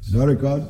No record.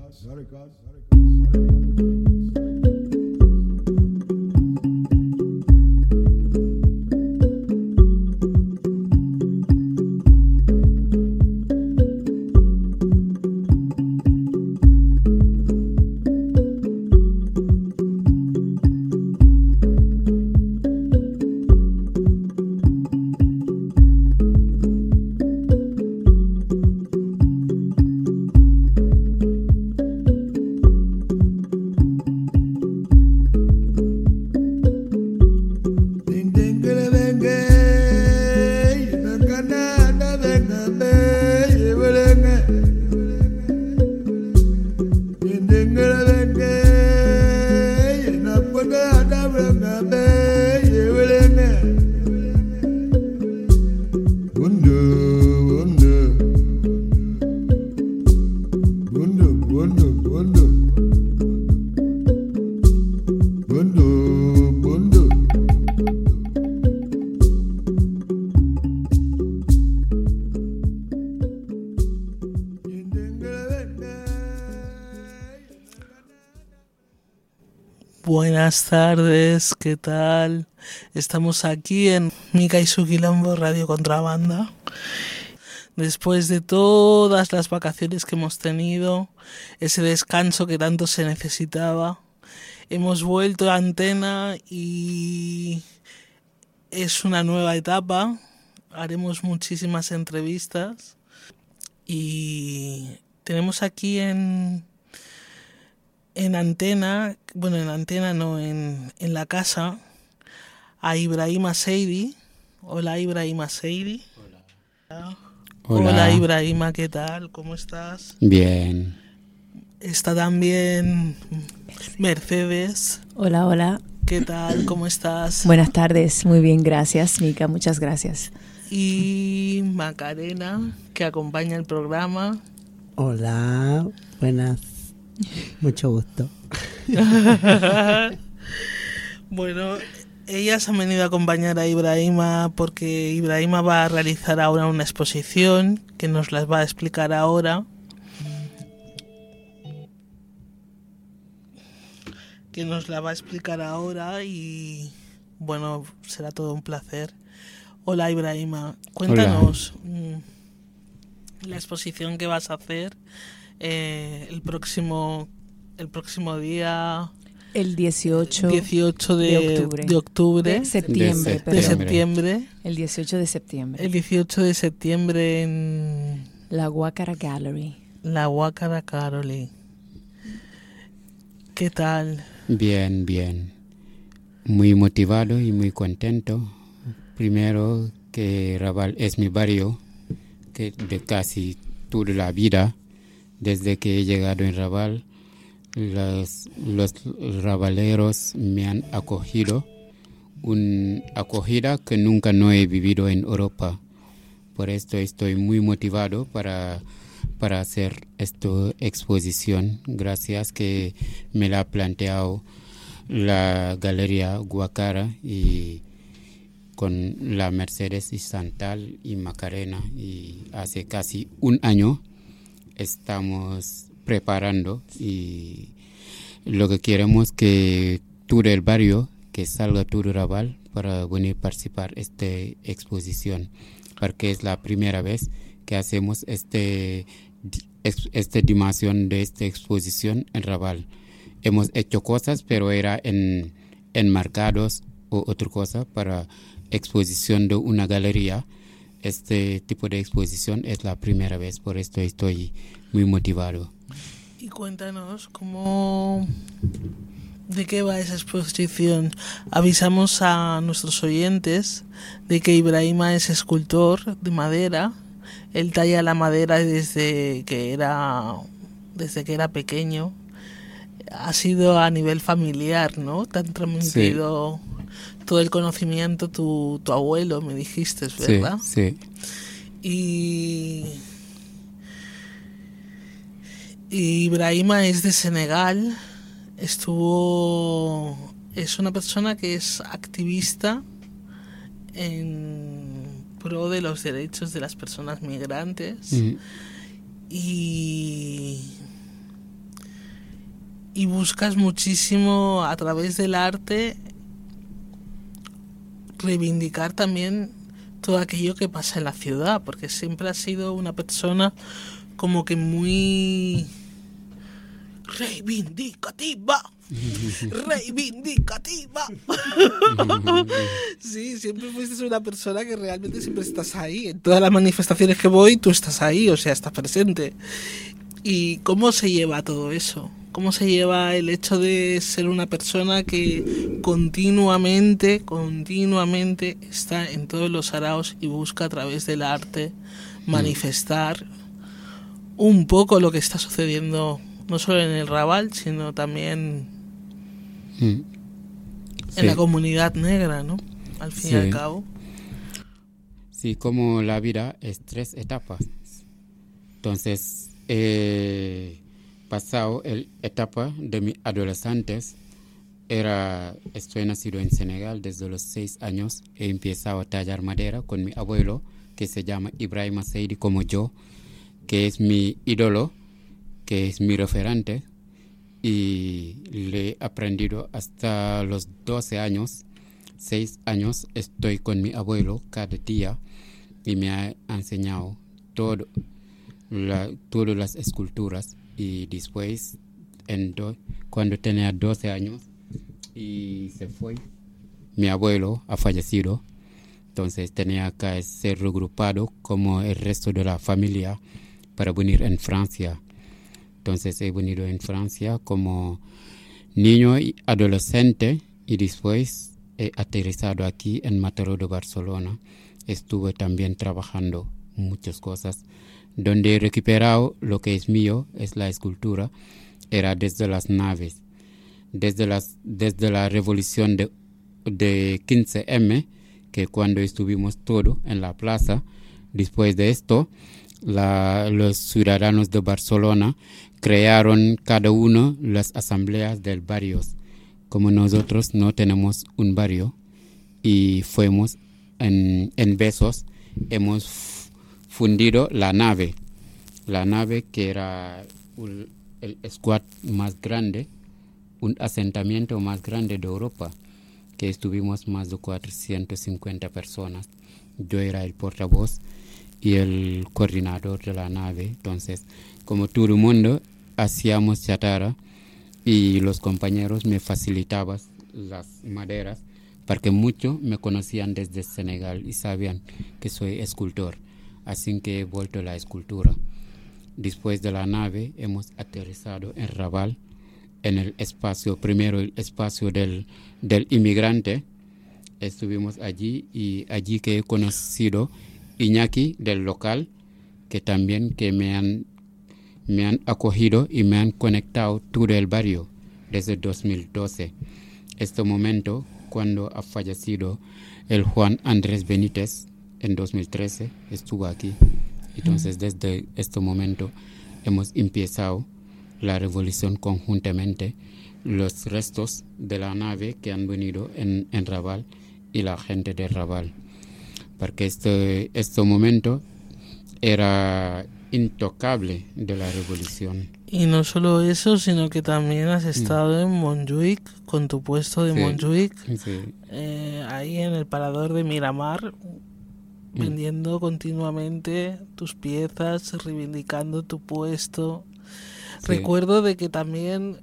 Buenas tardes, ¿qué tal? Estamos aquí en Mica y su Quilombo Radio Contrabanda. Después de todas las vacaciones que hemos tenido, ese descanso que tanto se necesitaba, hemos vuelto a antena y es una nueva etapa. Haremos muchísimas entrevistas y tenemos aquí en antena, bueno, en antena no, en la casa, a Ibrahima Seidi. Hola, Ibrahima Seidi. Hola. Hola, Ibrahima, ¿qué tal? ¿Cómo estás? Bien. Está también Mercedes. Hola, hola. ¿Qué tal? ¿Cómo estás? Buenas tardes, muy bien, gracias, Mica, muchas gracias. Y Macarena, que acompaña el programa. Hola, buenas. Mucho gusto. Bueno, ellas han venido a acompañar a Ibrahima porque Ibrahima va a realizar ahora una exposición que nos las va a explicar ahora. Que nos la va a explicar ahora y bueno, será todo un placer. Hola Ibrahima, cuéntanos. La exposición que vas a hacer el próximo día, el 18 de octubre. De septiembre. El 18 de septiembre. El 18 de septiembre en la Guácara Gallery. La Guácara Gallery. ¿Qué tal? Bien, bien. Muy motivado y muy contento. Primero que Raval es mi barrio, que de casi toda la vida. Desde que he llegado en Raval, los rabaleros me han acogido, una acogida que nunca no he vivido en Europa. Por esto estoy muy motivado para hacer esta exposición. Gracias que me la ha planteado la Galería Guácara y con la Mercedes y Santal y Macarena. Y hace casi un año estamos preparando y lo que queremos que todo el barrio, que salga todo Raval para venir a participar en esta exposición, porque es la primera vez que hacemos esta dimensión de esta exposición en Raval. Hemos hecho cosas, pero era en mercados o otra cosa para exposición de una galería. Este tipo de exposición es la primera vez, por esto estoy muy motivado. Y cuéntanos de qué va esa exposición. Avisamos a nuestros oyentes de que Ibrahima es escultor de madera. Él talla la madera desde que era pequeño. Ha sido a nivel familiar, ¿no? Te han transmitido todo el conocimiento tu abuelo, me dijiste, ¿verdad? Sí. Y Ibrahima es de Senegal. Es una persona que es activista en pro de los derechos de las personas migrantes. y buscas muchísimo a través del arte reivindicar también todo aquello que pasa en la ciudad, porque siempre has sido una persona como que muy reivindicativa. Sí, siempre fuiste una persona que realmente siempre estás ahí. En todas las manifestaciones que voy, tú estás ahí, o sea, estás presente. ¿Y cómo se lleva todo eso? ¿Cómo se lleva el hecho de ser una persona que continuamente está en todos los saraos y busca a través del arte manifestar un poco lo que está sucediendo no solo en el Raval, sino también en la comunidad negra, ¿no? Al fin y al cabo. Sí, como la vida es 3 etapas. Entonces, pasado la etapa de mis adolescentes, estoy nacido en Senegal desde los 6 años. He empezado a tallar madera con mi abuelo, que se llama Ibrahima Seydi como yo, que es mi ídolo, que es mi referente, y le he aprendido hasta los 12 años. 6 años estoy con mi abuelo cada día y me ha enseñado todas las esculturas. Y después, cuando tenía 12 años y se fue, mi abuelo ha fallecido. Entonces tenía que ser regrupado como el resto de la familia para venir en Francia. Entonces he venido en Francia como niño y adolescente y después he aterrizado aquí en Mataró de Barcelona. Estuve también trabajando muchas cosas. Donde he recuperado lo que es mío, es la escultura, era desde las naves. Desde la revolución de 15M, que cuando estuvimos todos en la plaza, después de esto, los ciudadanos de Barcelona crearon cada uno las asambleas del barrios. Como nosotros no tenemos un barrio y fuimos en Besos, hemos fundido la nave que era el squad más grande, un asentamiento más grande de Europa, que estuvimos más de 450 personas. Yo era el portavoz y el coordinador de la nave. Entonces, como todo el mundo, hacíamos chatarra y los compañeros me facilitaban las maderas porque muchos me conocían desde Senegal y sabían que soy escultor. Así que he vuelto a la escultura. Después de la nave hemos aterrizado en Raval, en el espacio, primero el espacio del inmigrante. Estuvimos allí y allí que he conocido Iñaki del local, que también que me han acogido y me han conectado todo el barrio desde 2012. Este momento, cuando ha fallecido el Juan Andrés Benítez, en 2013 estuvo aquí. Entonces, desde este momento hemos empezado la revolución conjuntamente. Los restos de la nave que han venido en Raval y la gente de Raval. Porque este momento era intocable de la revolución. Y no solo eso, sino que también has estado en Montjuic, con tu puesto de Montjuic, ahí en el parador de Miramar, vendiendo continuamente tus piezas, reivindicando tu puesto. Sí. Recuerdo de que también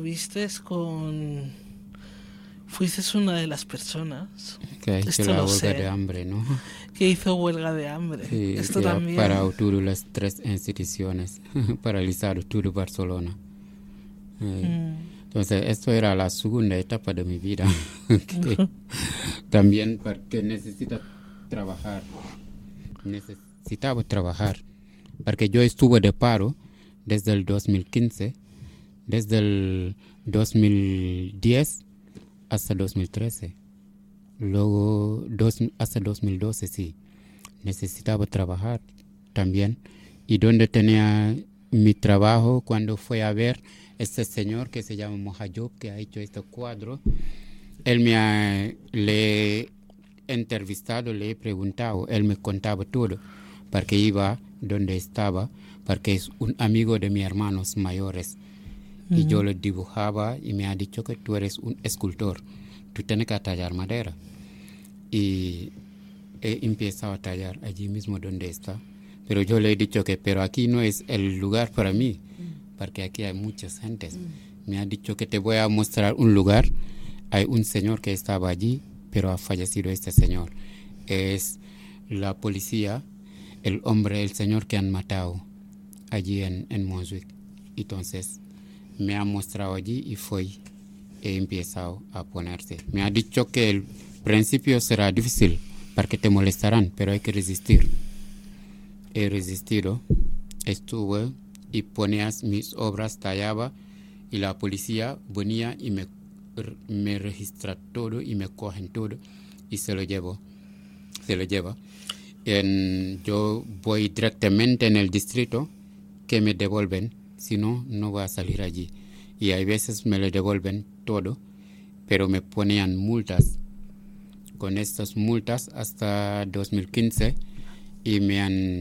fuiste una de las personas que hizo la huelga de hambre, ¿no? Que hizo huelga de hambre. Sí, esto también. Para todas las 3 instituciones, paralizado todo Barcelona. Entonces, esto era la segunda etapa de mi vida. También porque necesitaba trabajar, porque yo estuve de paro desde el 2015, desde el 2010 hasta 2013, luego hasta 2012, sí, necesitaba trabajar también, y donde tenía mi trabajo, cuando fue a ver este señor que se llama Mohayob, que ha hecho este cuadro, él le he entrevistado, le he preguntado, él me contaba todo, porque iba donde estaba, porque es un amigo de mis hermanos mayores. Y yo lo dibujaba y me ha dicho que tú eres un escultor, tú tienes que tallar madera. Y he empezado a tallar allí mismo donde está. Pero yo le he dicho que pero aquí no es el lugar para mí, porque aquí hay muchas gentes. Me ha dicho que te voy a mostrar un lugar. Hay un señor que estaba allí, pero ha fallecido este señor. Es la policía, el señor que han matado allí en Montjuic. Entonces me ha mostrado allí y he empezado a ponerse. Me ha dicho que el principio será difícil porque te molestarán, pero hay que resistir. He resistido, estuve y ponía mis obras, tallaba y la policía venía y me registra todo y me cogen todo y se lo lleva. Yo voy directamente en el distrito que me devuelven, si no, no voy a salir allí. Y hay veces me lo devuelven todo, pero me ponían multas. Con estas multas hasta 2015 y me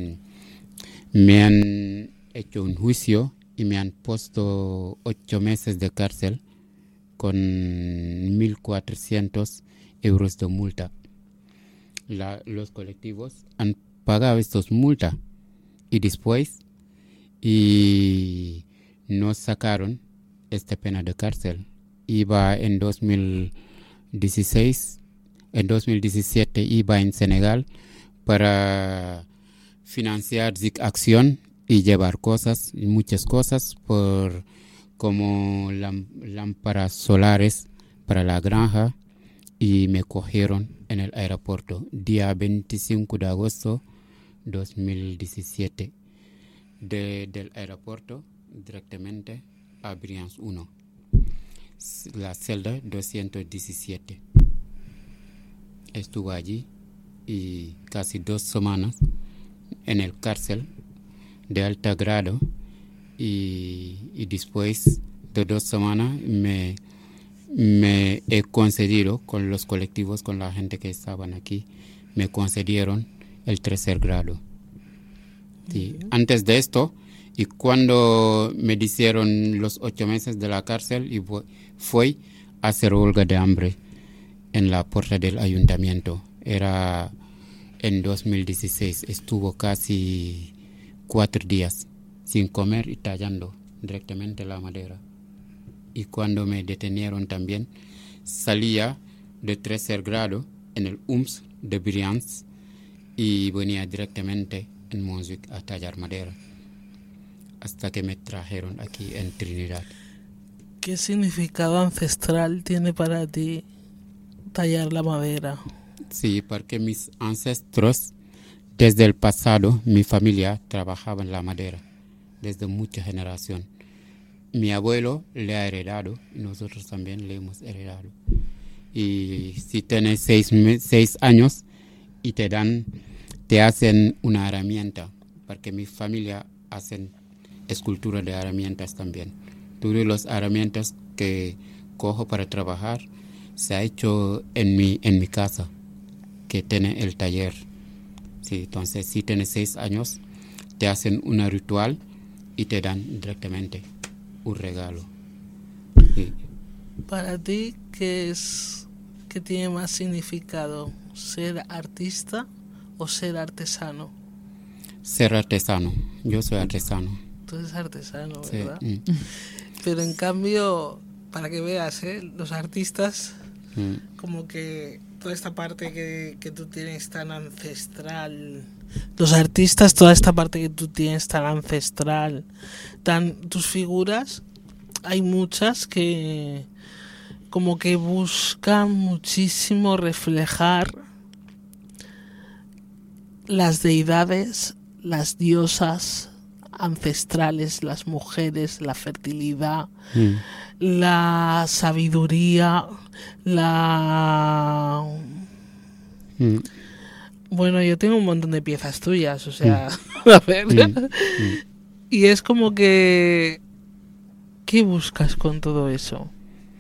han hecho un juicio y me han puesto 8 meses de cárcel con 1.400 euros de multa. Los colectivos han pagado estas multas y después nos sacaron esta pena de cárcel. Iba en 2016, en 2017 iba en Senegal para financiar Zik Acción y llevar cosas, muchas cosas, como lámparas solares para la granja, y me cogieron en el aeropuerto día 25 de agosto 2017 del aeropuerto directamente a Brians 1, la celda 217. Estuve allí y casi 2 semanas en el cárcel de alto grado y después de 2 semanas me he concedido con los colectivos, con la gente que estaban aquí, me concedieron el 3er grado. Sí. Antes de esto, y cuando me hicieron los 8 meses de la cárcel, y fui a hacer huelga de hambre en la puerta del ayuntamiento. Era en 2016, estuvo casi 4 días sin comer y tallando directamente la madera. Y cuando me detenieron también, salía de 3er grado en el UMS de Brians y venía directamente en Montjuic a tallar madera, hasta que me trajeron aquí en Trinidad. ¿Qué significado ancestral tiene para ti tallar la madera? Sí, porque mis ancestros, desde el pasado, mi familia trabajaba en la madera, desde mucha generación. Mi abuelo le ha heredado y nosotros también le hemos heredado. Y si tienes 6 años y te hacen una herramienta, porque mi familia hacen escultura de herramientas también. Todas las herramientas que cojo para trabajar se ha hecho en mi casa, que tiene el taller. Sí, entonces si tienes 6 años, te hacen un ritual y te dan directamente un regalo. Sí. Para ti, ¿qué tiene más significado? ¿Ser artista o ser artesano? Ser artesano. Yo soy artesano. Tú eres artesano, Sí. ¿verdad? Pero en cambio, para que veas, los artistas, como que toda esta parte que tú tienes tan ancestral, los artistas, toda esta parte que tú tienes tan ancestral, tus figuras, hay muchas que como que buscan muchísimo reflejar las deidades, las diosas ancestrales, las mujeres, la fertilidad, la sabiduría, Bueno, yo tengo un montón de piezas tuyas, o sea, a ver. Y es como que... ¿Qué buscas con todo eso?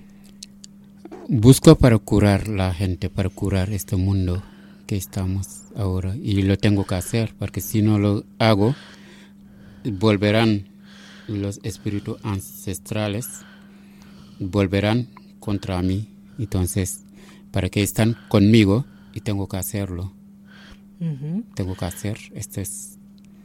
Busco para curar la gente, para curar este mundo que estamos ahora y lo tengo que hacer porque si no lo hago volverán los espíritus ancestrales, volverán contra mí. Entonces, para que están conmigo y tengo que hacerlo. Tengo que hacer, esto es...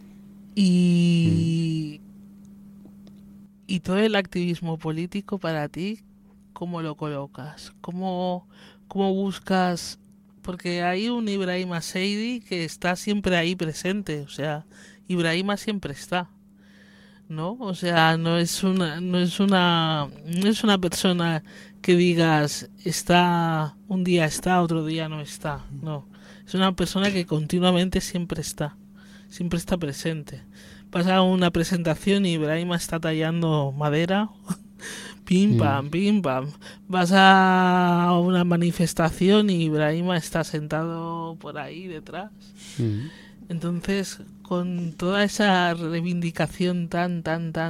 Y todo el activismo político para ti, ¿cómo lo colocas? ¿Cómo buscas? Porque hay un Ibrahima Seidi que está siempre ahí presente, o sea, Ibrahima siempre está, ¿no? O sea, no es una persona que digas está un día está, otro día no está, no. Es una persona que continuamente siempre está presente. Pasa una presentación y Ibrahima está tallando madera, pim pam, pim pam. Vas a una manifestación y Ibrahima está sentado por ahí detrás. Entonces, con toda esa reivindicación tan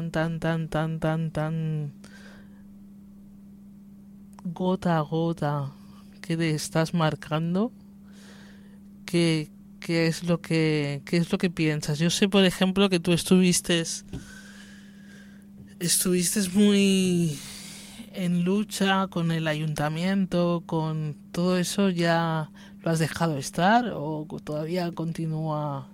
gota a gota que te estás marcando, ¿qué es lo que piensas? Yo sé, por ejemplo, que tú estuviste muy en lucha con el ayuntamiento, con todo eso. ¿Ya lo has dejado estar o todavía continúa?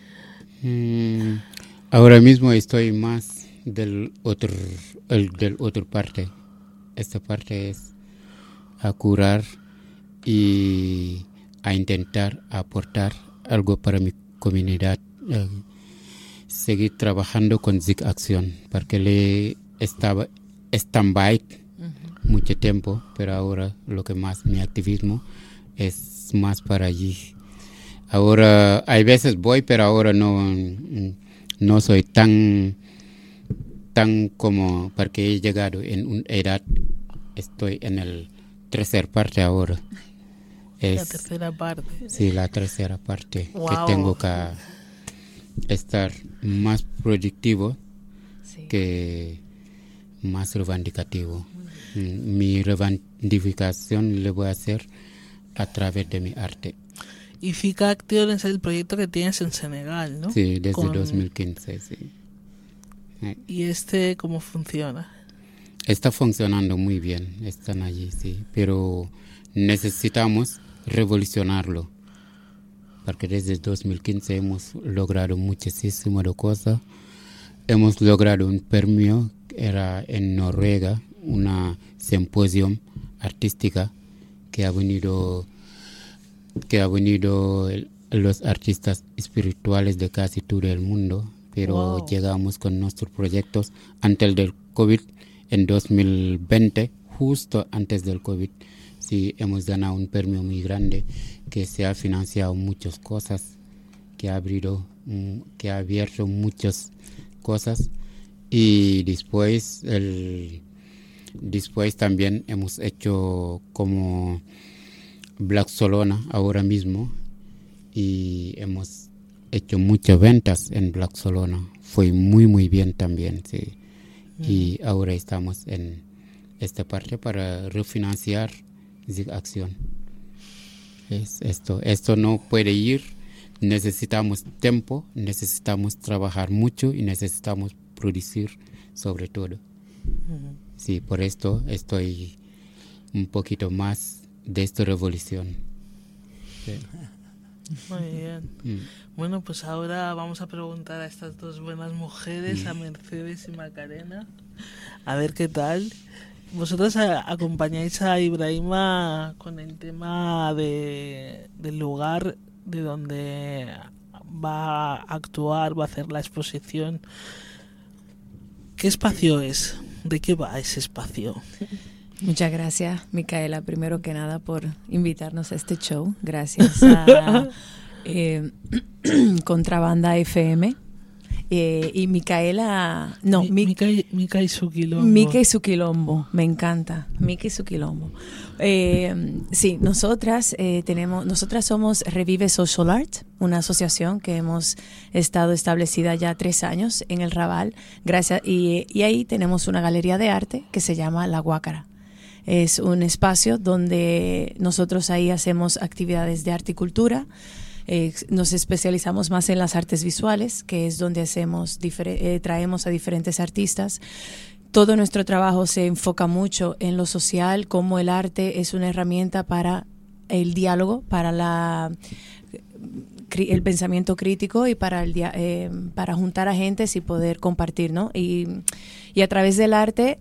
Ahora mismo estoy más del otro parte. Esta parte es a curar y a intentar aportar algo para mi comunidad, seguir trabajando con Zig Acción, porque le estaba stand-by mucho tiempo, pero ahora lo que más mi activismo es más para allí. Ahora hay veces voy, pero ahora no soy tan como porque he llegado en una edad, estoy en el tercer parte ahora. La tercera parte. Sí, la tercera parte. Wow. Que tengo que estar más productivo que más reivindicativo. Mi reivindicación le voy a hacer a través de mi arte. Y FICA Action es el proyecto que tienes en Senegal, ¿no? Sí, desde 2015, sí. ¿Y cómo funciona? Está funcionando muy bien, están allí, sí. Pero necesitamos revolucionarlo, porque desde 2015 hemos logrado muchísimo de cosas. Hemos logrado un premio, era en Noruega, una simposium artística que ha venido los artistas espirituales de casi todo el mundo, pero llegamos con nuestros proyectos antes del COVID, en 2020, justo antes del COVID. Sí, hemos ganado un premio muy grande que se ha financiado muchas cosas, que ha abierto muchas cosas. Y después también hemos hecho como Black Solona ahora mismo y hemos hecho muchas ventas en Black Solona. Fue muy, muy bien también, sí. Y ahora estamos en esta parte para refinanciar Zig Acción. Es esto no puede ir, necesitamos tiempo, necesitamos trabajar mucho y necesitamos producir sobre todo. Sí, por esto estoy un poquito más de esta revolución. Sí. Muy bien. Bueno, pues ahora vamos a preguntar a estas dos buenas mujeres, a Mercedes y Macarena, a ver qué tal. Vosotros acompañáis a Ibrahima con el tema del lugar de donde va a actuar, va a hacer la exposición. ¿Qué espacio es? ¿De qué va ese espacio? Muchas gracias, Micaela, primero que nada por invitarnos a este show. Gracias a Contrabanda FM. Y Micaela, no, Mica y su quilombo. Mica y su quilombo, me encanta, Mica y su quilombo. Sí, nosotras somos Revive Social Art, una asociación que hemos estado establecida ya 3 años en el Raval, y ahí tenemos una galería de arte que se llama La Guácara. Es un espacio donde nosotros ahí hacemos actividades de arte y cultura, Nos especializamos más en las artes visuales, que es donde traemos a diferentes artistas. Todo nuestro trabajo se enfoca mucho en lo social, como el arte es una herramienta para el diálogo, para el pensamiento crítico y para juntar a gentes y poder compartir, ¿no? Y a través del arte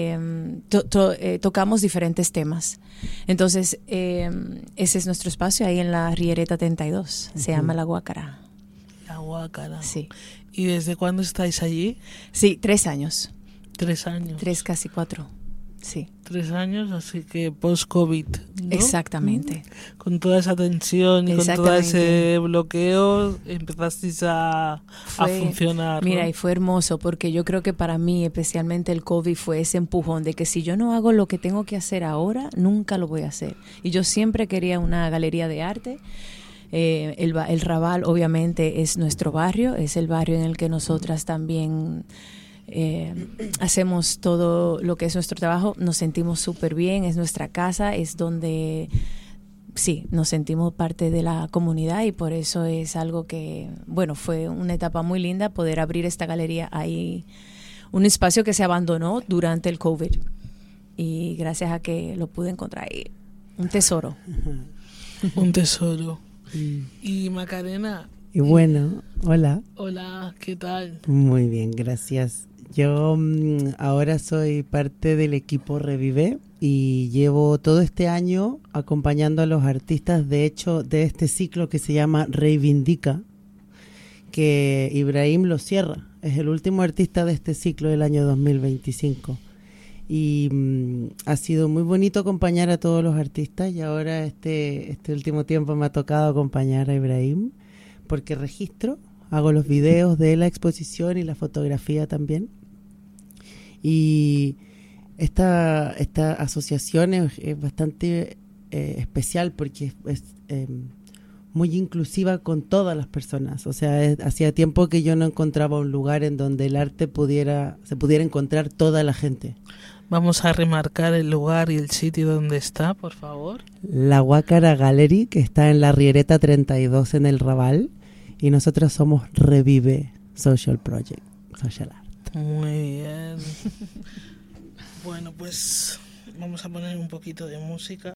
tocamos diferentes temas. Entonces, ese es nuestro espacio ahí en la Riereta 32. Se llama La Guácara. La Guácara. Sí. ¿Y desde cuándo estáis allí? Sí, 3 años. 3 años. 3, casi 4. Sí. 3 años, así que post-COVID, ¿no? Exactamente. Con toda esa tensión y con todo ese bloqueo empezasteis a funcionar, ¿no? Mira, y fue hermoso porque yo creo que para mí especialmente el COVID fue ese empujón de que si yo no hago lo que tengo que hacer ahora, nunca lo voy a hacer. Y yo siempre quería una galería de arte. El Raval obviamente es nuestro barrio, es el barrio en el que nosotras también hacemos todo lo que es nuestro trabajo. Nos sentimos súper bien, es nuestra casa, es donde sí, nos sentimos parte de la comunidad y por eso es algo que, bueno, fue una etapa muy linda poder abrir esta galería ahí, un espacio que se abandonó durante el COVID y gracias a que lo pude encontrar ahí, un tesoro. Un tesoro. Y Macarena. Y bueno, hola. Hola, ¿qué tal? Muy bien, gracias. Yo ahora soy parte del equipo Revive y llevo todo este año acompañando a los artistas, de hecho, de este ciclo que se llama Reivindica, que Ibrahim lo cierra. Es el último artista de este ciclo del año 2025. Y ha sido muy bonito acompañar a todos los artistas y ahora este último tiempo me ha tocado acompañar a Ibrahim porque registro, hago los videos de la exposición y la fotografía también. Y esta asociación es bastante especial porque es muy inclusiva con todas las personas. O sea, hacía tiempo que yo no encontraba un lugar en donde el arte se pudiera encontrar toda la gente. Vamos a remarcar el lugar y el sitio donde está, por favor. La Guácara Gallery, que está en la Riereta 32 en el Raval. Y nosotros somos Revive Social Project, Social Art. Muy bien. Bueno, pues vamos a poner un poquito de música.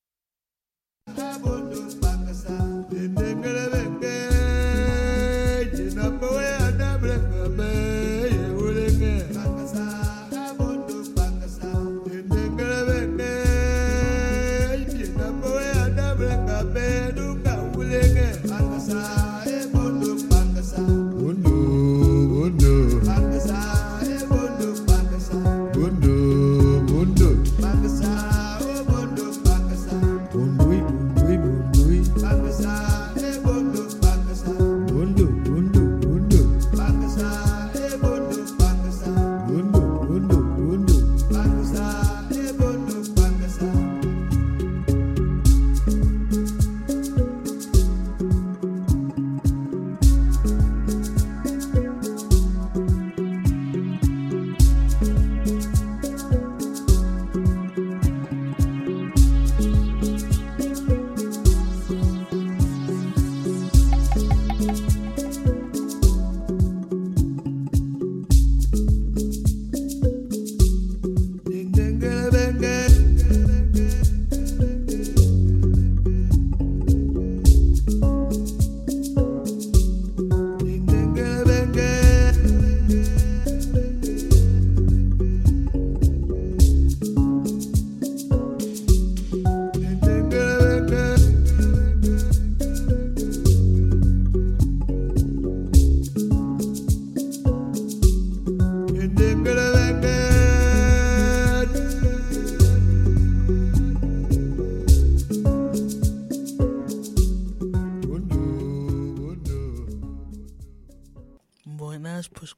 Pues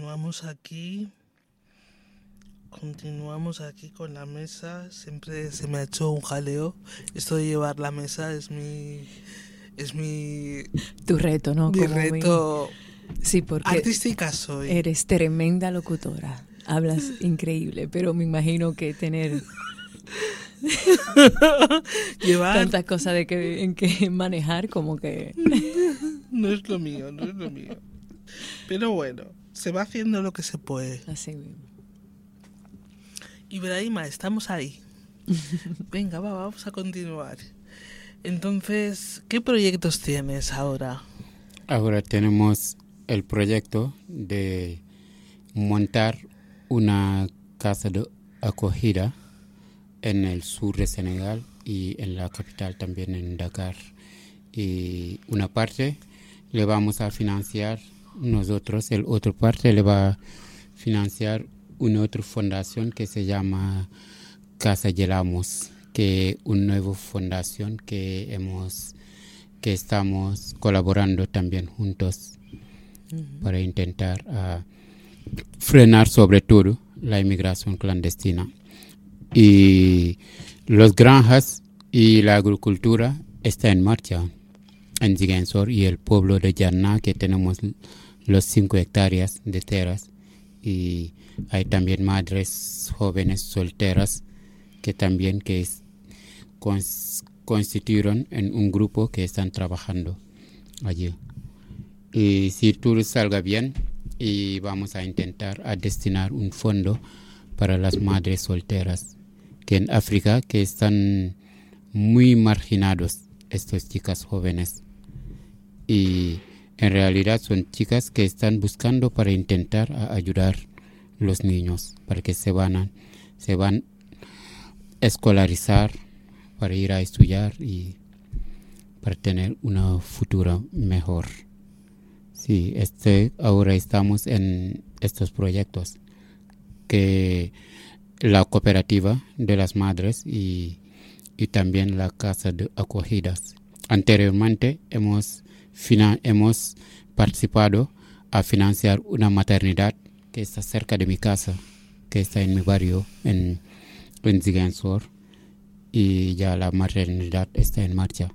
continuamos aquí con la mesa. Siempre se me ha hecho un jaleo esto de llevar la mesa. Es mi tu reto, ¿no? Mi reto. Sí, porque artística soy. Eres tremenda locutora, hablas increíble, pero me imagino que tener Llevar tantas cosas en que manejar como que... no es lo mío, no es lo mío. Pero bueno, se va haciendo lo que se puede. Así mismo. Ibrahima, estamos ahí. Venga, vamos a continuar. Entonces, ¿qué proyectos tienes ahora? Ahora tenemos el proyecto de montar una casa de acogida en el sur de Senegal y en la capital también, en Dakar. Y una parte le vamos a financiar nosotros, el otra parte le va a financiar una otra fundación que se llama Casa Yelamos, que es una nueva fundación que estamos colaborando también juntos para intentar frenar sobre todo la inmigración clandestina. Y las granjas y la agricultura está en marcha en Ziguinchor y el pueblo de Yarna, que tenemos los 5 hectáreas de tierras, y hay también madres jóvenes solteras que también constituyeron en un grupo que están trabajando allí. Y si todo salga bien, y vamos a intentar destinar un fondo para las madres solteras que en África, que están muy marginados estas chicas jóvenes, y en realidad son chicas que están buscando para intentar ayudar a los niños para que se van a escolarizar, para ir a estudiar y para tener una futura mejor. Sí, ahora estamos en estos proyectos, que la cooperativa de las madres y también la casa de acogidas. Anteriormente hemos participado a financiar una maternidad que está cerca de mi casa, que está en mi barrio, en Ziguinchor, y ya la maternidad está en marcha.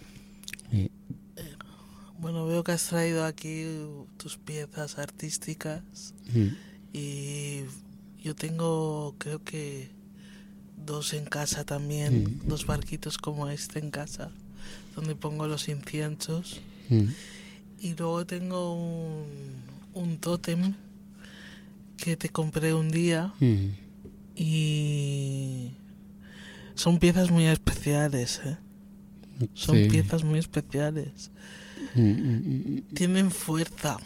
Bueno, veo que has traído aquí tus piezas artísticas y yo tengo, creo que 2 en casa también, 2 barquitos como este en casa, donde pongo los inciensos. Y luego tengo un tótem que te compré un día y son piezas muy especiales, Son piezas muy especiales. Tienen fuerza.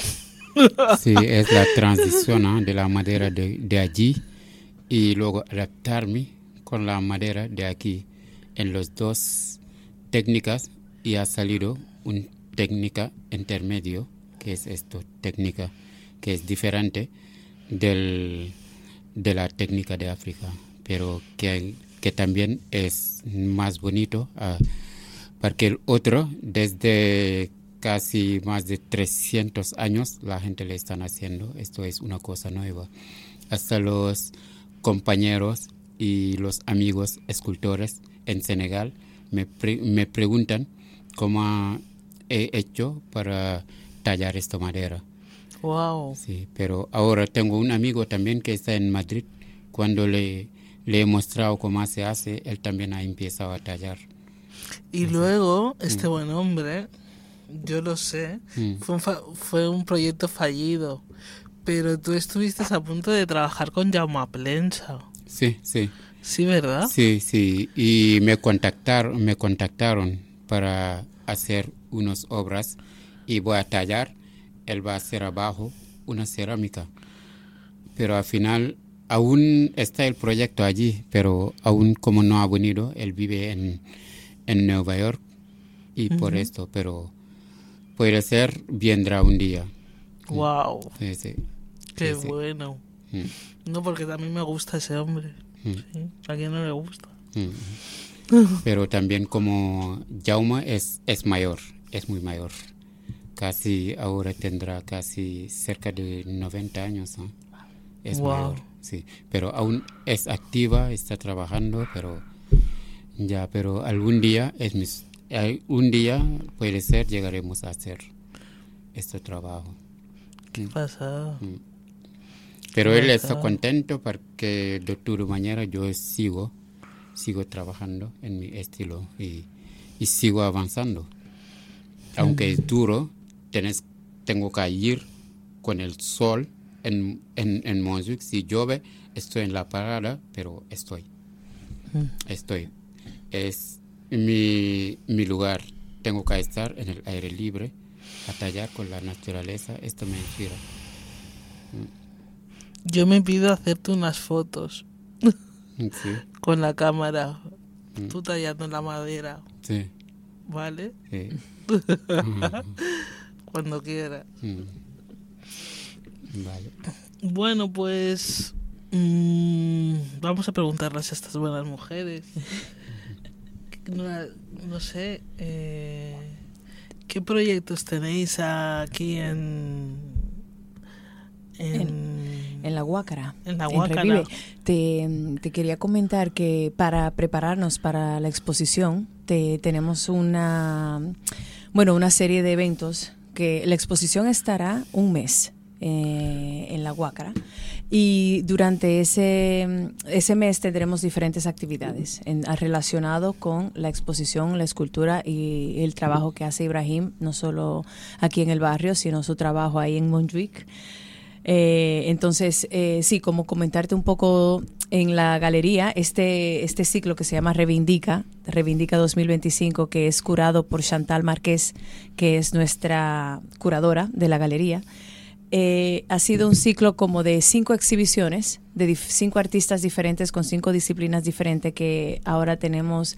Sí, es la transición de la madera de allí y luego adaptarme con la madera de aquí en las 2 técnicas, y ha salido una técnica intermedio, que es esta técnica que es diferente de la técnica de África, pero que también es más bonito, porque el otro, desde casi más de 300 años, la gente le están haciendo. Esto es una cosa nueva. Hasta los compañeros y los amigos escultores en Senegal me preguntan cómo he hecho para tallar esta madera. Wow. Sí, pero ahora tengo un amigo también que está en Madrid. Cuando le he mostrado cómo se hace, él también ha empezado a tallar. Y luego, este buen hombre, yo lo sé, fue un proyecto fallido, pero tú estuviste a punto de trabajar con Jaume Plensa. Sí. Sí, ¿verdad? Sí, y me contactaron para hacer unas obras, y voy a tallar. Él va a hacer abajo una cerámica, pero al final aún está el proyecto allí, pero aún como no ha venido, él vive en Nueva York, y por esto, pero puede ser, vendrá un día. Wow. Sí. Qué bueno. No, porque también me gusta ese hombre. Sí, a quien no le gusta. Pero también como Jaume es mayor, es muy mayor. Casi ahora tendrá casi cerca de 90 años, ¿no? Es mayor, sí. Pero aún es activa, está trabajando, pero algún día puede ser llegaremos a hacer este trabajo. ¿Qué pasa? Pero él está contento porque de todas maneras yo sigo sigo trabajando en mi estilo y sigo avanzando. Aunque es duro, tengo que ir con el sol en Montjuic. Si llueve, estoy en la parada, pero estoy. Es mi lugar. Tengo que estar en el aire libre, a tallar con la naturaleza. Esto me inspira. Yo me pido hacerte unas fotos Sí. con la cámara, tú tallando la madera, Sí. ¿vale? Sí. Cuando quiera. Vale. Bueno, pues vamos a preguntarles a estas buenas mujeres. No sé, ¿qué proyectos tenéis aquí en la Guácara? En la en Guácara. Revive. Te quería comentar que para prepararnos para la exposición tenemos una serie de eventos que la exposición estará un mes en la Guácara, y durante ese mes tendremos diferentes actividades relacionado con la exposición, la escultura y el trabajo que hace Ibrahim, no solo aquí en el barrio, sino su trabajo ahí en Montjuic. Entonces, sí, como comentarte un poco en la galería, este ciclo que se llama Reivindica 2025, que es curado por Chantal Marqués, que es nuestra curadora de la galería, ha sido un ciclo como de 5 exhibiciones de 5 artistas diferentes con 5 disciplinas diferentes, que ahora tenemos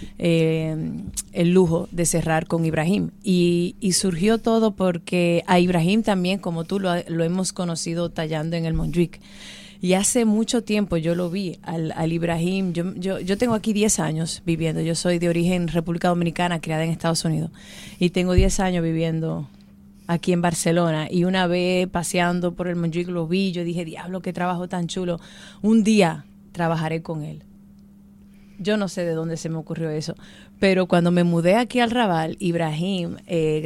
el lujo de cerrar con Ibrahim. Y surgió todo porque a Ibrahim también, como tú, lo hemos conocido tallando en el Montjuic. Y hace mucho tiempo yo lo vi al Ibrahim. Yo tengo aquí 10 años viviendo. Yo soy de origen República Dominicana, criada en Estados Unidos. Y tengo 10 años viviendo aquí en Barcelona, y una vez paseando por el Montjuic lo vi. Yo dije, diablo, qué trabajo tan chulo. Un día trabajaré con él. Yo no sé de dónde se me ocurrió eso, pero cuando me mudé aquí al Raval, Ibrahim,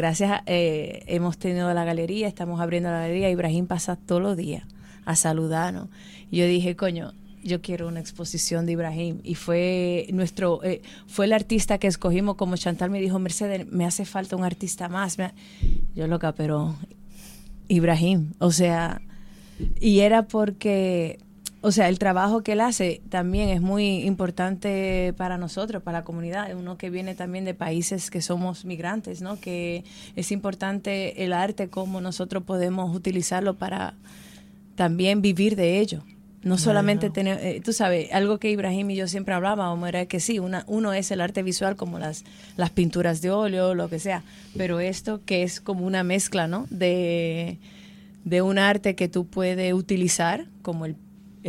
hemos tenido la galería, estamos abriendo la galería, Ibrahim pasa todos los días a saludarnos. Y yo dije, coño, yo quiero una exposición de Ibrahim. Y fue el artista que escogimos. Como Chantal me dijo, Mercedes, me hace falta un artista más. Yo, loca, pero Ibrahim, o sea, y era porque, o sea, el trabajo que él hace también es muy importante para nosotros, para la comunidad, uno que viene también de países que somos migrantes, ¿no? Que es importante el arte, cómo nosotros podemos utilizarlo para también vivir de ello. No solamente tener, tú sabes, algo que Ibrahim y yo siempre hablábamos era que sí, uno es el arte visual, como las pinturas de óleo, lo que sea, pero esto que es como una mezcla, ¿no? De un arte que tú puedes utilizar, como el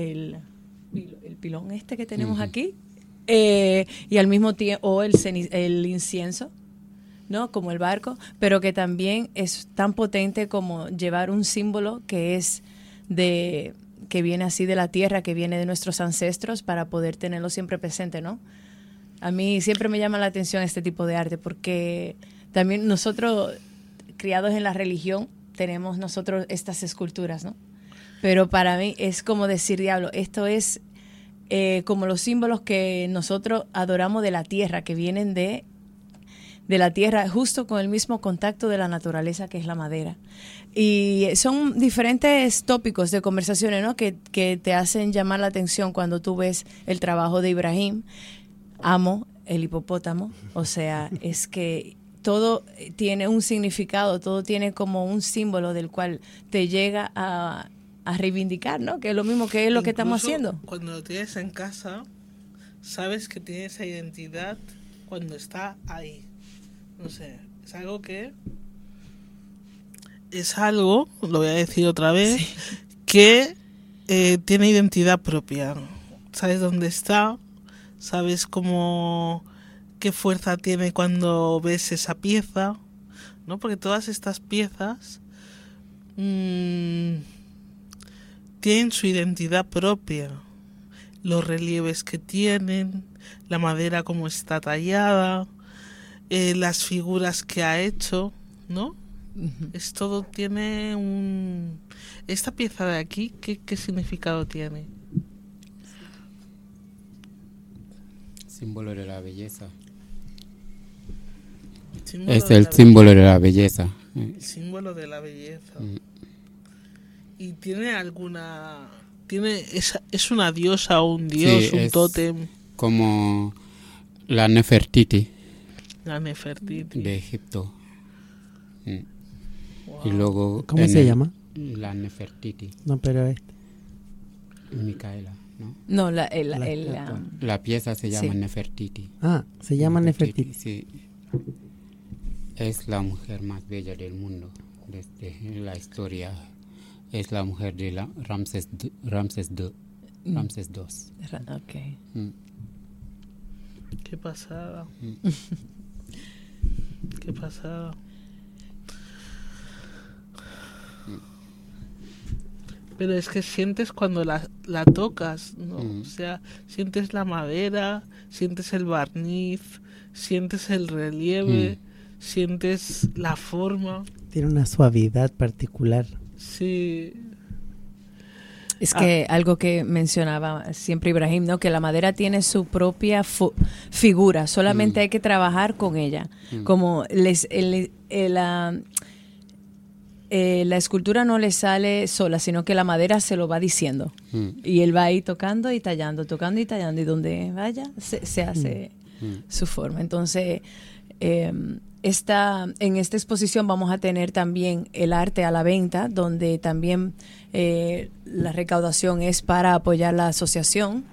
pilón este que tenemos aquí, y al mismo tiempo, o el incienso, ¿no? Como el barco, pero que también es tan potente como llevar un símbolo que es que viene así de la tierra, que viene de nuestros ancestros, para poder tenerlo siempre presente, ¿no? A mí siempre me llama la atención este tipo de arte, porque también nosotros, criados en la religión, tenemos nosotros estas esculturas, ¿no? Pero para mí es como decir, diablo, esto es como los símbolos que nosotros adoramos de la tierra, que vienen de la tierra, justo con el mismo contacto de la naturaleza, que es la madera. Y son diferentes tópicos de conversaciones, ¿no? que te hacen llamar la atención cuando tú ves el trabajo de Ibrahim. Amo el hipopótamo, o sea, es que todo tiene un significado, todo tiene como un símbolo del cual te llega a reivindicar, ¿no? Que es lo mismo que es lo que estamos haciendo. Cuando lo tienes en casa, sabes que tiene esa identidad cuando está ahí. No sé, es algo, lo voy a decir otra vez, sí, que tiene identidad propia. Sabes dónde está, sabes qué fuerza tiene cuando ves esa pieza, ¿no? Porque todas estas piezas tienen su identidad propia. Los relieves que tienen, la madera como está tallada, las figuras que ha hecho, ¿no? Es todo tiene esta pieza de aquí, ¿qué significado tiene? símbolo de la belleza. Símbolo Es de el la símbolo de la belleza. símbolo de la belleza. Mm. ¿Y tiene alguna... es una diosa o un dios, Sí, un es tótem? como la Nefertiti La Nefertiti. de Egipto. Mm. Wow. Y luego ¿Cómo en se el- llama? La Nefertiti, No, pero Micaela, ¿no? No, La pieza se llama Sí. Nefertiti. se llama Nefertiti. Sí. Es la mujer más bella del mundo desde la historia. Es la mujer de Ramses II. Ok. Mm. Qué pasada. Mm. Qué pasada. Pero es que sientes cuando la tocas, ¿no? Mm. O sea, sientes la madera, sientes el barniz, sientes el relieve, sientes la forma. Tiene una suavidad particular. Sí. Es que algo que mencionaba siempre Ibrahim, ¿no? Que la madera tiene su propia figura, solamente hay que trabajar con ella. Como la escultura no le sale sola, sino que la madera se lo va diciendo. Y él va ahí tocando y tallando, y donde vaya se hace su forma. Entonces, en esta exposición vamos a tener también el arte a la venta, donde también la recaudación es para apoyar la asociación.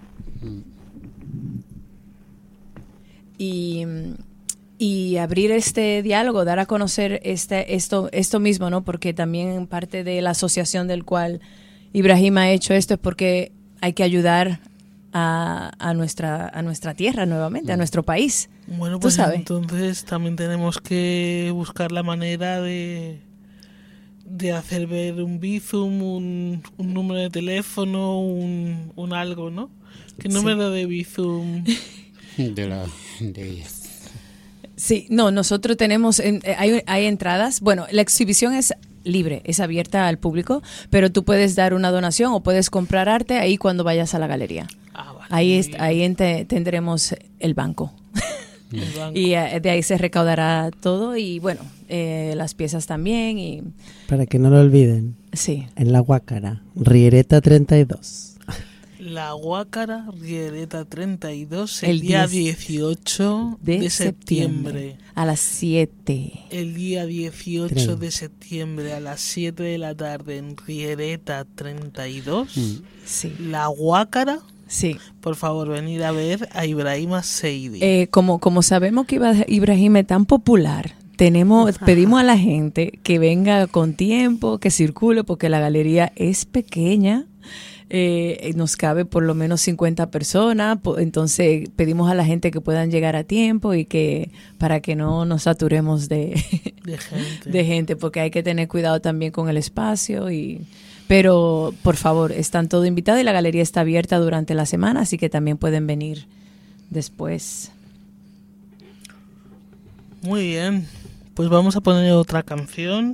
Y abrir este diálogo, dar a conocer esto mismo, ¿no? Porque también parte de la asociación del cual Ibrahim ha hecho esto es porque hay que ayudar a nuestra tierra nuevamente, a nuestro país. Bueno, ¿Tú pues sabes? entonces también tenemos que buscar la manera de hacer ver un Bizum, un número de teléfono, un algo, ¿no? ¿Qué número de Bizum? De ellas. Sí, no, nosotros tenemos, hay entradas. Bueno, la exhibición es libre, es abierta al público, pero tú puedes dar una donación o puedes comprar arte ahí cuando vayas a la galería. Ah, vale, Ahí tendremos el banco. el banco. Y de ahí se recaudará todo y bueno, las piezas también y Para que no lo olviden, sí. en La Guácara, Riereta 32. La Guácara, Riereta 32, El el día 10 18 de septiembre. a las 7. El día 18 de septiembre a las 7 de la tarde en Riereta 32. Sí. La Guácara. Sí. Por favor, venid a ver a Ibrahim Seidi. Como sabemos que Ibrahim es tan popular, pedimos a la gente que venga con tiempo, que circule, porque la galería es pequeña. Nos cabe por lo menos 50 personas, entonces pedimos a la gente que puedan llegar a tiempo y que para que no nos saturemos de gente, porque hay que tener cuidado también con el espacio pero por favor, están todos invitados y la galería está abierta durante la semana, así que también pueden venir después. Muy bien, pues vamos a poner otra canción.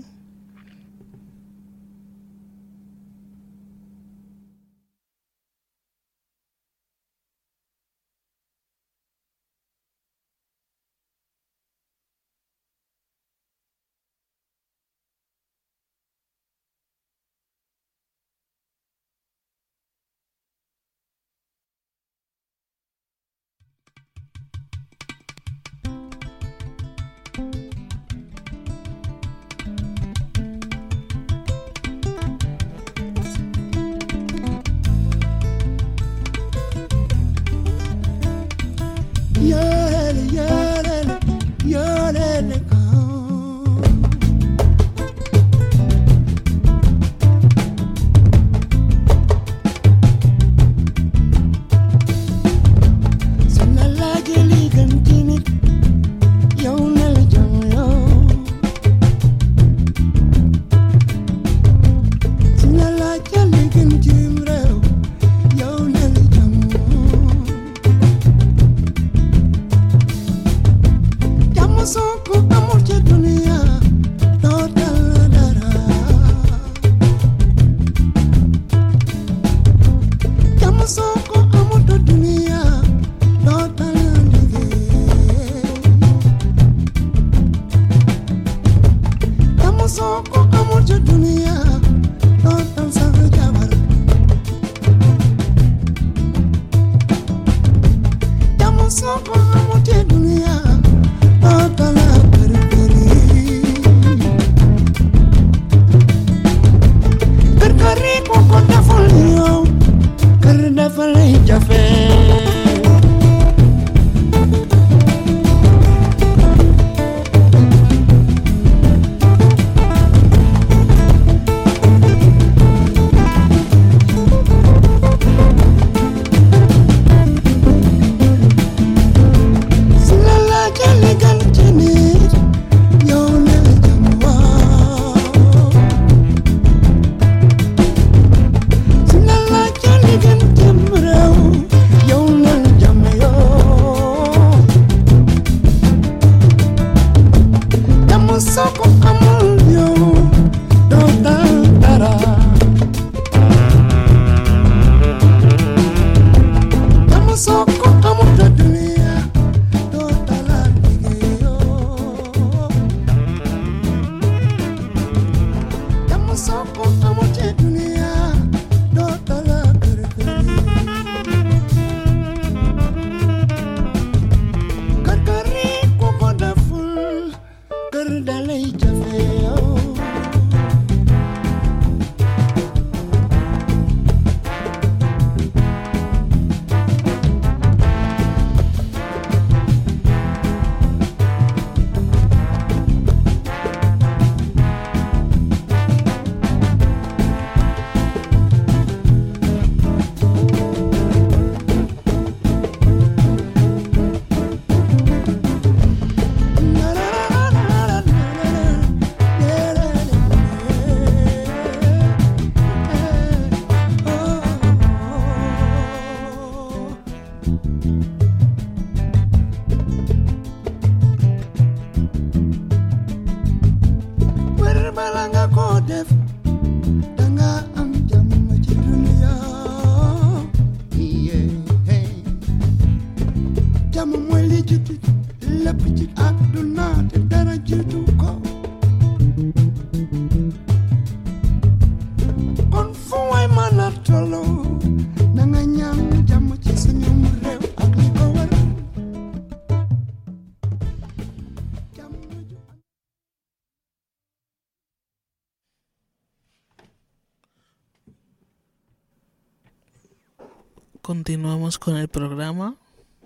Continuamos con el programa.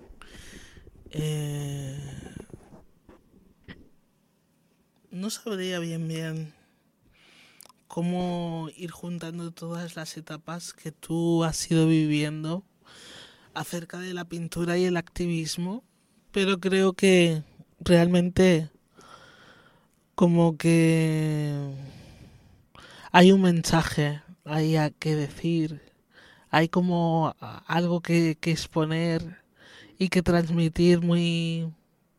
No sabría bien cómo ir juntando todas las etapas que tú has ido viviendo acerca de la pintura y el activismo, pero creo que realmente como que hay un mensaje ahí a que decir. Hay como algo que exponer y que transmitir muy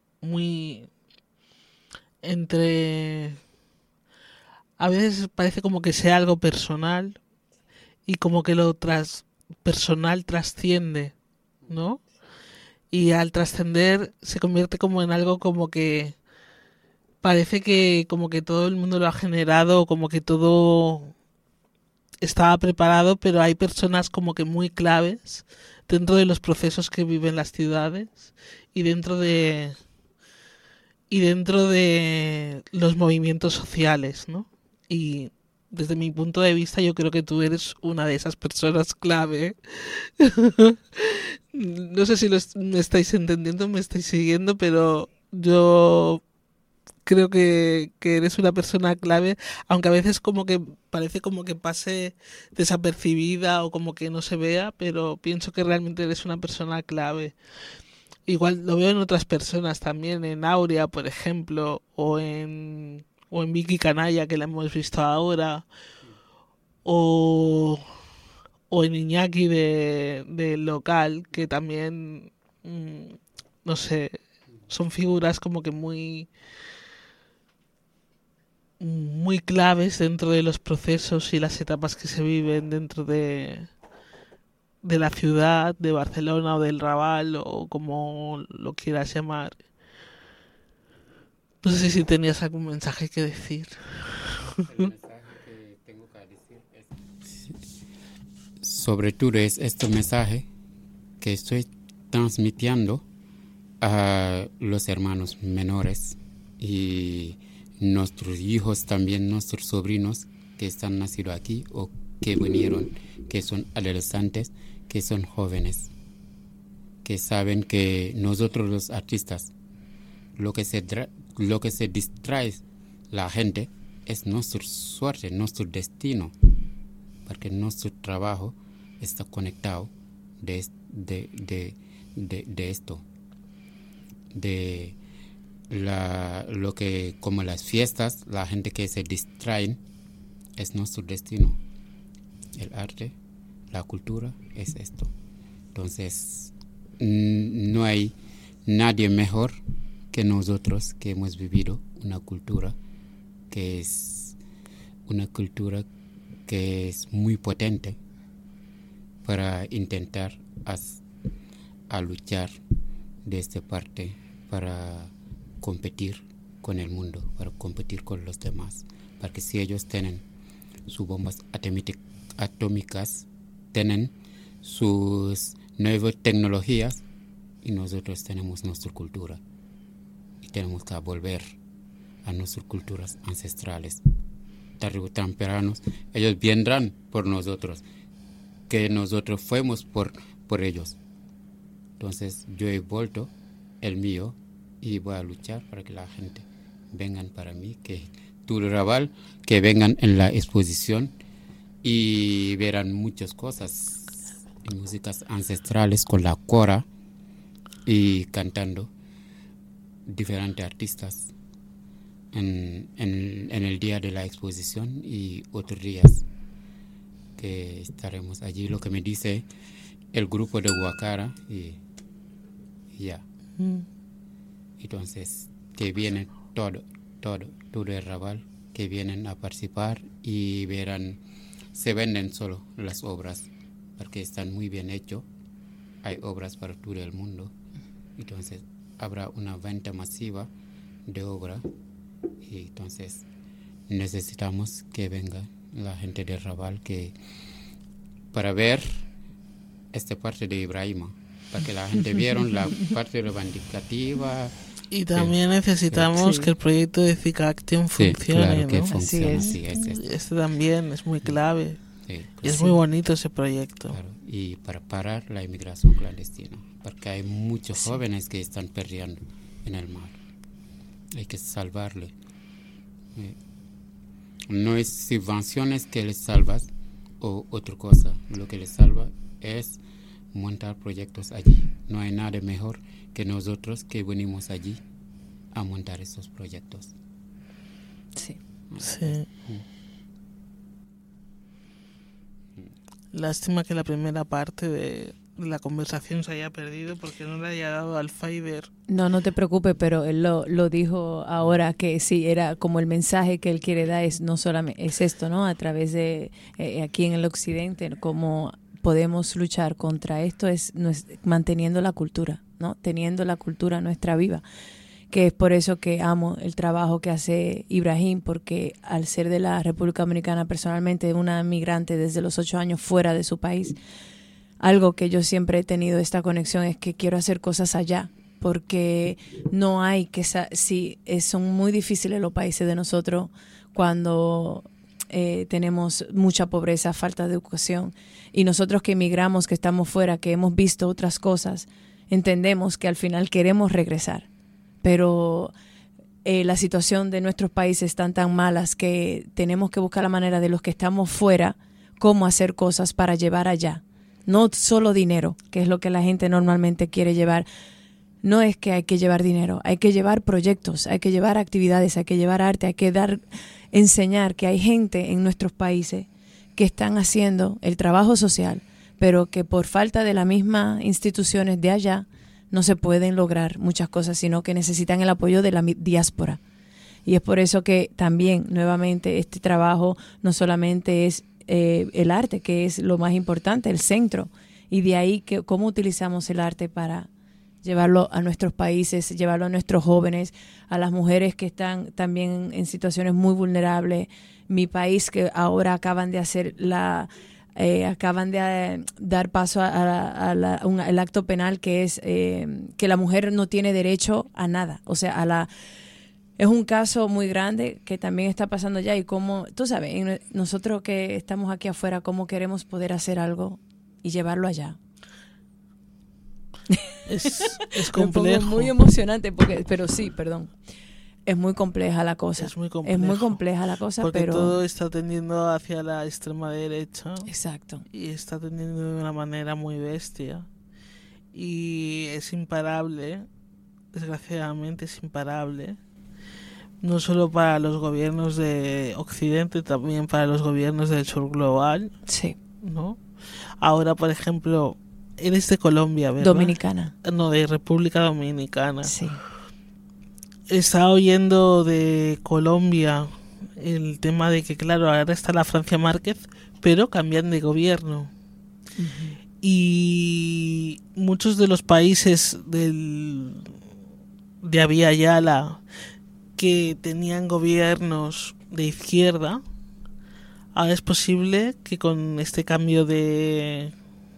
entre... A veces parece como que sea algo personal y como que lo personal trasciende, ¿no? Y al trascender se convierte como en algo como que parece que como que todo el mundo lo ha generado, como que todo estaba preparado, pero hay personas como que muy claves dentro de los procesos que viven las ciudades y dentro de los movimientos sociales, ¿no? Y desde mi punto de vista yo creo que tú eres una de esas personas clave. No sé si me estáis entendiendo, me estáis siguiendo, pero yo creo que eres una persona clave, aunque a veces como que parece como que pase desapercibida o como que no se vea, pero pienso que realmente eres una persona clave. Igual lo veo en otras personas también, en Aurea, por ejemplo, o en Vicky Canalla, que la hemos visto ahora, o en Iñaki del local, que también, no sé, son figuras como que muy claves dentro de los procesos y las etapas que se viven dentro de la ciudad, de Barcelona o del Raval o como lo quieras llamar. No sé si tenías algún mensaje que decir. El mensaje que tengo que decir es sobre todo es este mensaje que estoy transmitiendo a los hermanos menores y nuestros hijos, también nuestros sobrinos que están nacidos aquí o que vinieron, que son adolescentes, que son jóvenes, que saben que nosotros los artistas, lo que se distrae la gente es nuestra suerte, nuestro destino, porque nuestro trabajo está conectado de esto, de lo que como las fiestas, la gente que se distraen es nuestro destino. El arte, la cultura es esto. Entonces no hay nadie mejor que nosotros que hemos vivido una cultura que es muy potente para intentar a luchar de esta parte para competir con el mundo, para competir con los demás, porque si ellos tienen sus bombas atómicas, tienen sus nuevas tecnologías y nosotros tenemos nuestra cultura y tenemos que volver a nuestras culturas ancestrales. Tarde o temprano ellos vendrán por nosotros, que nosotros fuimos por ellos. Entonces yo he vuelto el mío y voy a luchar para que la gente vengan para mí, que todo el Raval, que vengan en la exposición y verán muchas cosas en músicas ancestrales con la cora y cantando diferentes artistas en el día de la exposición y otros días que estaremos allí. Lo que me dice el grupo de Guacara y ya. Entonces que viene todo el Raval, que vienen a participar y verán, se venden solo las obras porque están muy bien hechos. Hay obras para todo el mundo. Entonces habrá una venta masiva de obra y entonces necesitamos que venga la gente de Raval para ver esta parte de Ibrahima, para que la gente vieron la parte reivindicativa. Y también necesitamos que el proyecto de Zika Action funcione, claro, que ¿no? funcione, Así es. Este también es muy clave. Sí, Y es muy bonito ese proyecto. claro. Y para parar la inmigración clandestina, porque hay muchos jóvenes que están perdiendo en el mar. Hay que salvarle. No es subvenciones que les salvas o otra cosa. Lo que les salva es montar proyectos allí. No hay nada mejor que nosotros que venimos allí a montar esos proyectos. Sí. Sí. Lástima que la primera parte de la conversación se haya perdido porque no le haya dado al Fiverr. No te preocupes, pero él lo dijo ahora, que sí, era como el mensaje que él quiere dar es no solamente es esto, ¿no? A través de aquí en el occidente, cómo podemos luchar contra esto es manteniendo la cultura, ¿no? Teniendo la cultura nuestra viva, que es por eso que amo el trabajo que hace Ibrahim, porque al ser de la República Dominicana, personalmente una migrante desde los 8 años fuera de su país, algo que yo siempre he tenido esta conexión es que quiero hacer cosas allá, porque no hay que son muy difíciles los países de nosotros cuando tenemos mucha pobreza, falta de educación, y nosotros que emigramos, que estamos fuera, que hemos visto otras cosas, entendemos que al final queremos regresar, pero la situación de nuestros países están tan malas que tenemos que buscar la manera de los que estamos fuera, cómo hacer cosas para llevar allá. No solo dinero, que es lo que la gente normalmente quiere llevar. No es que hay que llevar dinero, hay que llevar proyectos, hay que llevar actividades, hay que llevar arte, hay que enseñar que hay gente en nuestros países que están haciendo el trabajo social, pero que por falta de las mismas instituciones de allá no se pueden lograr muchas cosas, sino que necesitan el apoyo de la diáspora. Y es por eso que también, nuevamente, este trabajo no solamente es el arte, que es lo más importante, el centro, y de ahí que cómo utilizamos el arte para llevarlo a nuestros países, llevarlo a nuestros jóvenes, a las mujeres que están también en situaciones muy vulnerables. Mi país, que ahora acaban de hacer acaban de dar paso al acto penal, que es que la mujer no tiene derecho a nada, o sea, es un caso muy grande que también está pasando ya y como, tú sabes, nosotros que estamos aquí afuera, cómo queremos poder hacer algo y llevarlo allá. Es Me complejo. pongo muy emocionante, pero sí, perdón. Es muy compleja la cosa. Es muy complejo. Es muy compleja la cosa, Porque pero... todo está tendiendo hacia la extrema derecha. Exacto. Y está tendiendo de una manera muy bestia. Y es imparable. Desgraciadamente es imparable. No solo para los gobiernos de Occidente, también para los gobiernos del sur global, Sí. ¿no? Ahora, por ejemplo, eres de Colombia, ¿verdad? Dominicana. No, de República Dominicana. Sí. Estaba oyendo de Colombia el tema de que, claro, ahora está la Francia Márquez, pero cambian de gobierno. Y muchos de los países de Abya Yala que tenían gobiernos de izquierda, ahora es posible que con este cambio de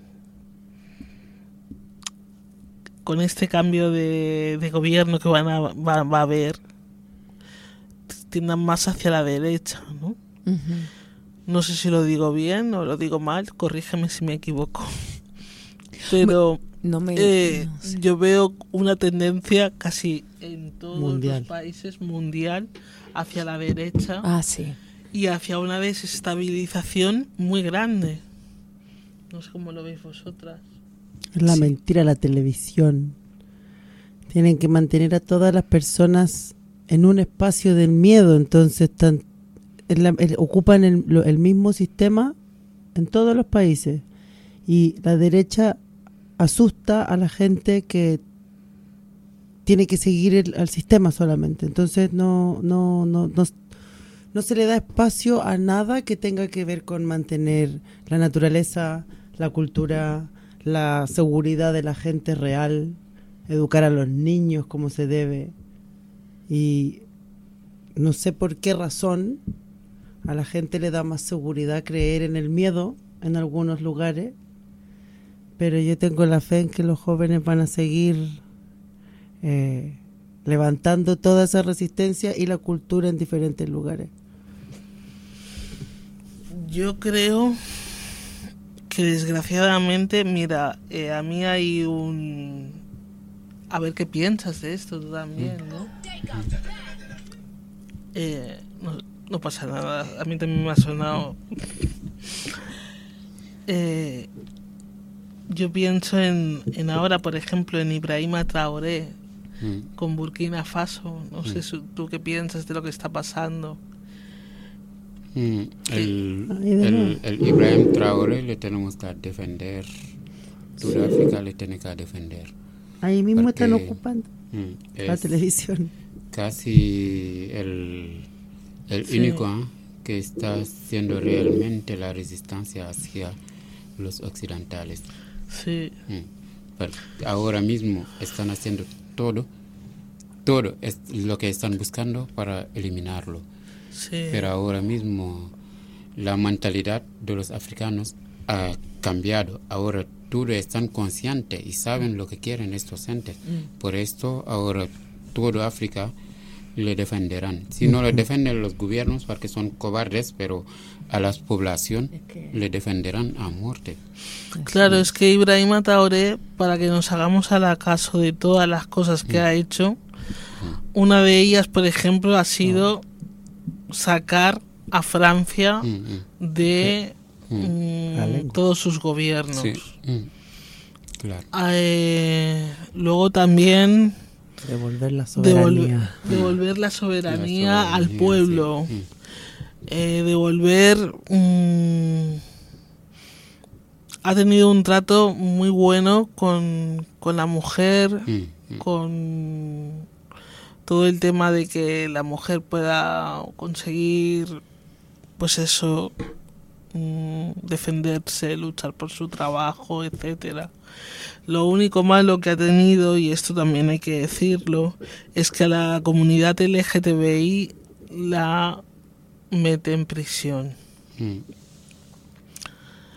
gobierno que va a haber, tiendan más hacia la derecha, ¿no? No sé si lo digo bien o lo digo mal, corrígeme si me equivoco. Pero no sé. yo veo una tendencia casi en todos Mundial. los países mundial hacia la derecha Sí. y hacia una desestabilización muy grande. No sé cómo lo veis vosotras. Es la mentira, la televisión. Tienen que mantener a todas las personas en un espacio del miedo, entonces ocupan el mismo sistema en todos los países. Y la derecha asusta a la gente que tiene que seguir al sistema solamente. Entonces no se le da espacio a nada que tenga que ver con mantener la naturaleza, la cultura, la seguridad de la gente real, educar a los niños como se debe. Y no sé por qué razón a la gente le da más seguridad creer en el miedo en algunos lugares, pero yo tengo la fe en que los jóvenes van a seguir levantando toda esa resistencia y la cultura en diferentes lugares. Yo creo que desgraciadamente, mira, a mí hay un... A ver qué piensas de esto tú también, ¿no? No pasa nada, a mí también me ha sonado. Yo pienso en ahora, por ejemplo, en Ibrahima Traoré con Burkina Faso. No sé tú qué piensas de lo que está pasando. El Ibrahim Traoré le tenemos que defender. Sudáfrica le tiene que defender. Ahí mismo Porque están ocupando la televisión. Casi el único que está haciendo realmente la resistencia hacia los occidentales. Sí. Pero ahora mismo están haciendo todo es lo que están buscando para eliminarlo. Sí. Pero ahora mismo la mentalidad de los africanos ha cambiado. Ahora todos están conscientes y saben lo que quieren estos entes. Por esto ahora todo África le defenderán. Si no le defienden los gobiernos porque son cobardes, pero a la población le defenderán a muerte. Claro, es que Ibrahima Traoré, para que nos hagamos al caso de todas las cosas que ha hecho, una de ellas, por ejemplo, ha sido sacar a Francia de todos sus gobiernos. Sí. Claro. Luego también devolver la soberanía. Devolver la soberanía al pueblo. Sí. Devolver... ha tenido un trato muy bueno con la mujer, con todo el tema de que la mujer pueda conseguir, pues eso, defenderse, luchar por su trabajo, etcétera. Lo único malo que ha tenido, y esto también hay que decirlo, es que a la comunidad LGTBI la mete en prisión.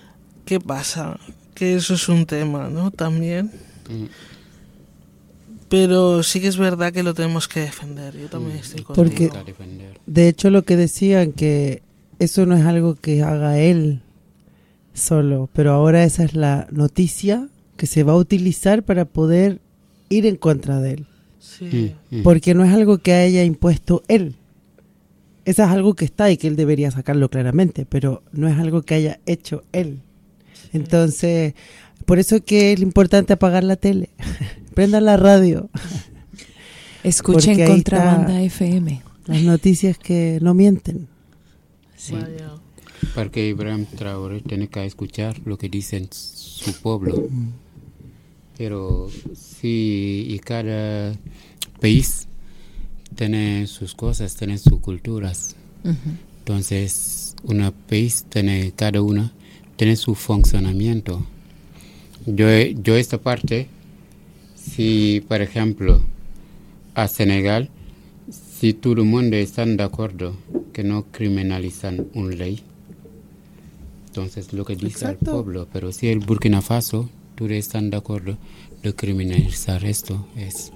¿Qué pasa? Que eso es un tema, ¿no? También. Pero sí que es verdad que lo tenemos que defender. Yo también estoy contigo. Porque, de hecho, lo que decían, que eso no es algo que haga él solo, pero ahora esa es la noticia que se va a utilizar para poder ir en contra de él. Sí. Porque no es algo que haya impuesto él. Eso es algo que está y que él debería sacarlo claramente, pero no es algo que haya hecho él. Entonces, por eso es que es importante apagar la tele. Prendan la radio. Escuchen Porque ahí Contrabanda está FM. las noticias que no mienten. Sí. Vaya. Porque Ibrahim Traoré tiene que escuchar lo que dicen su pueblo. Pero sí, y cada país tiene sus cosas, tiene sus culturas. Entonces, un país tiene, cada una tiene su funcionamiento. Yo esta parte, si por ejemplo a Senegal, si todo el mundo está de acuerdo que no criminalizan una ley, entonces lo que dice el pueblo. Pero si el Burkina Faso, todos están de acuerdo de criminalizar esto, es...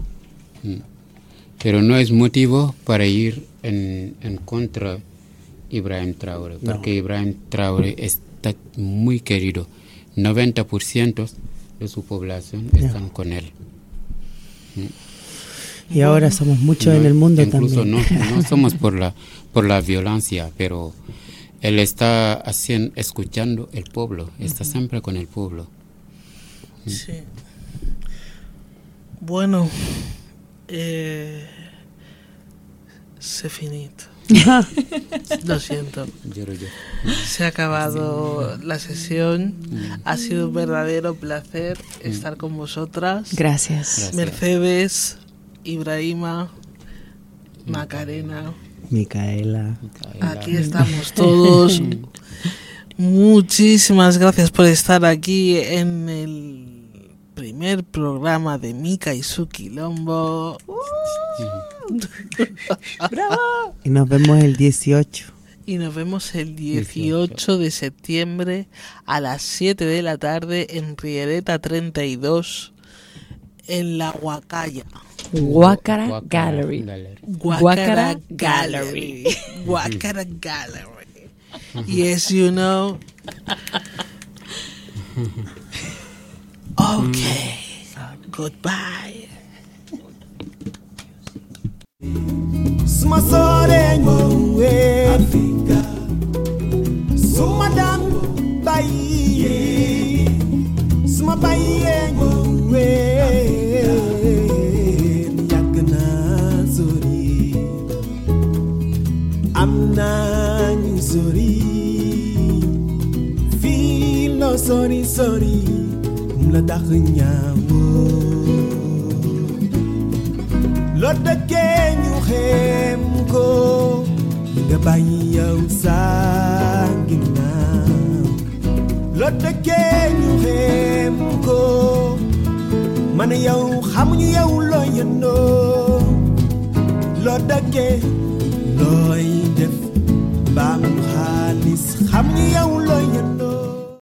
Pero no es motivo para ir en contra de Ibrahim Traoré, porque Ibrahim Traoré está muy querido. 90% de su población están con él. Y ahora somos muchos en el mundo incluso también. No somos por la violencia, pero él está escuchando el pueblo, está siempre con el pueblo. Sí. Bueno, se finito. Lo siento. Se ha acabado la sesión. Ha sido un verdadero placer estar con vosotras. Gracias. Mercedes, Ibrahima, Macarena, Micaela. aquí estamos todos. Muchísimas gracias por estar aquí en el primer programa de Mika y su Quilombo. ¡Bravo! Y nos vemos el 18. Y nos vemos el 18 de septiembre a las 7 de la tarde en Riereta 32 en la Huacaya. Guacara Gallery. Guacara Gallery. Guacara Gallery. Yes, you know. Okay. Goodbye. Suma sore ngowe Afrika Suma dam bayi Suma bayi ngowe Yakna sori Amna ñu sori Filo sori Mla tax ñaawo Lo dëkkee ñu xeem ko nga bàyyi yow sa ginnaaw lo dëkkee ñu xeem ko man yow xamuñu yow loo yëndoo lo dëkkee looy def baam xaalis xamuñu yow loo yëndoo